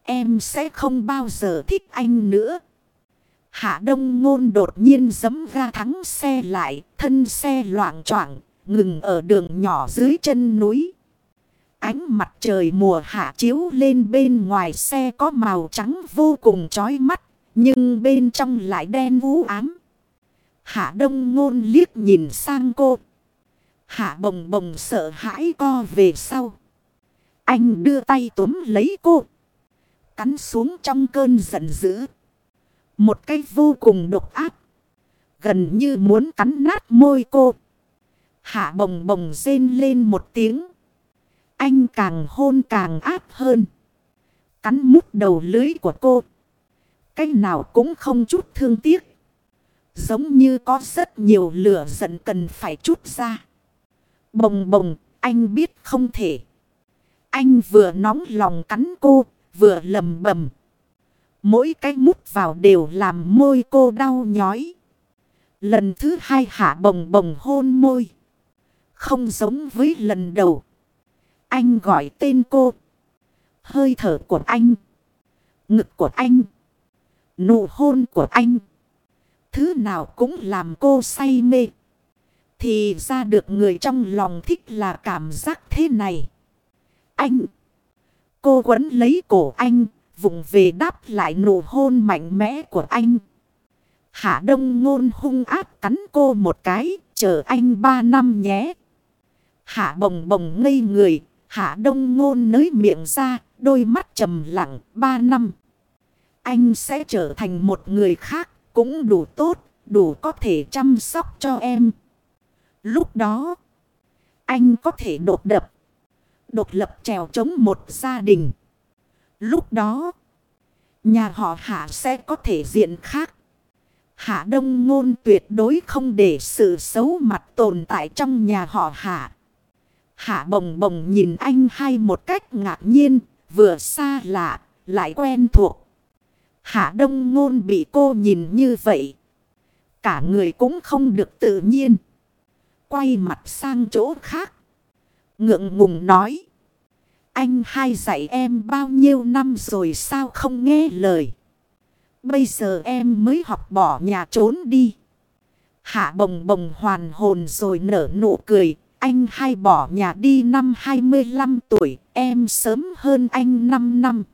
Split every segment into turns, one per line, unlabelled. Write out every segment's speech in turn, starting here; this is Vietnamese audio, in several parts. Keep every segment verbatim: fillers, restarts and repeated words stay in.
Em sẽ không bao giờ thích anh nữa. Hạ Đông Ngôn đột nhiên giẫm ga thắng xe lại. Thân xe loạng choạng ngừng ở đường nhỏ dưới chân núi. Ánh mặt trời mùa hạ chiếu lên bên ngoài xe có màu trắng vô cùng chói mắt. Nhưng bên trong lại đen u ám. Hạ Đông Ngôn liếc nhìn sang cô. Hạ Bồng Bồng sợ hãi co về sau. Anh đưa tay túm lấy cô. Cắn xuống trong cơn giận dữ. Một cái vô cùng độc ác. Gần như muốn cắn nát môi cô. Hạ Bồng Bồng rên lên một tiếng. Anh càng hôn càng áp hơn. Cắn mút đầu lưới của cô. Cái nào cũng không chút thương tiếc. Giống như có rất nhiều lửa giận cần phải trút ra. Bồng Bồng, anh biết không thể. Anh vừa nóng lòng cắn cô, vừa lầm bầm. Mỗi cái mút vào đều làm môi cô đau nhói. Lần thứ hai Hạ Bồng Bồng hôn môi. Không giống với lần đầu. Anh gọi tên cô. Hơi thở của anh. Ngực của anh. Nụ hôn của anh. Thứ nào cũng làm cô say mê. Thì ra được người trong lòng thích là cảm giác thế này. Anh. Cô quấn lấy cổ anh. Vùng về đáp lại nụ hôn mạnh mẽ của anh. Hạ Đông Ngôn hung ác cắn cô một cái. Chờ anh ba năm nhé. Hạ Bồng Bồng ngây người. Hạ Đông Ngôn nới miệng ra. Đôi mắt trầm lặng. Ba năm. Anh sẽ trở thành một người khác. Cũng đủ tốt. Đủ có thể chăm sóc cho em. Lúc đó. Anh có thể đột đập. Độc lập trèo chống một gia đình. Lúc đó. Nhà họ Hạ sẽ có thể diện khác. Hạ Đông Ngôn tuyệt đối không để sự xấu mặt tồn tại trong nhà họ Hạ. Hạ Bồng Bồng nhìn anh hai một cách ngạc nhiên. Vừa xa lạ, lại quen thuộc. Hạ Đông Ngôn bị cô nhìn như vậy. Cả người cũng không được tự nhiên. Quay mặt sang chỗ khác. Ngượng ngùng nói. Anh hai dạy em bao nhiêu năm rồi sao không nghe lời. Bây giờ em mới học bỏ nhà trốn đi. Hạ Bồng Bồng hoàn hồn rồi nở nụ cười. Anh hai bỏ nhà đi năm hai mươi lăm tuổi. Em sớm hơn anh năm năm.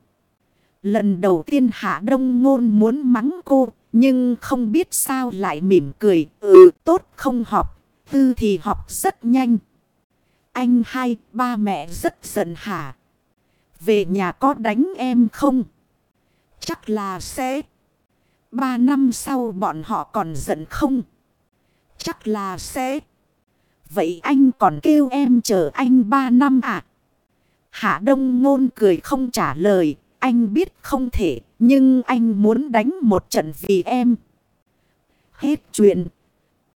Lần đầu tiên Hạ Đông Ngôn muốn mắng cô. Nhưng không biết sao lại mỉm cười. Ừ tốt không học. Tư thì học rất nhanh. Anh hai ba mẹ rất giận hả? Về nhà có đánh em không? Chắc là sẽ. Ba năm sau bọn họ còn giận không? Chắc là sẽ. Vậy anh còn kêu em chờ anh ba năm à? Hạ Đông Ngôn cười không trả lời. Anh biết không thể. Nhưng anh muốn đánh một trận vì em. Hết chuyện.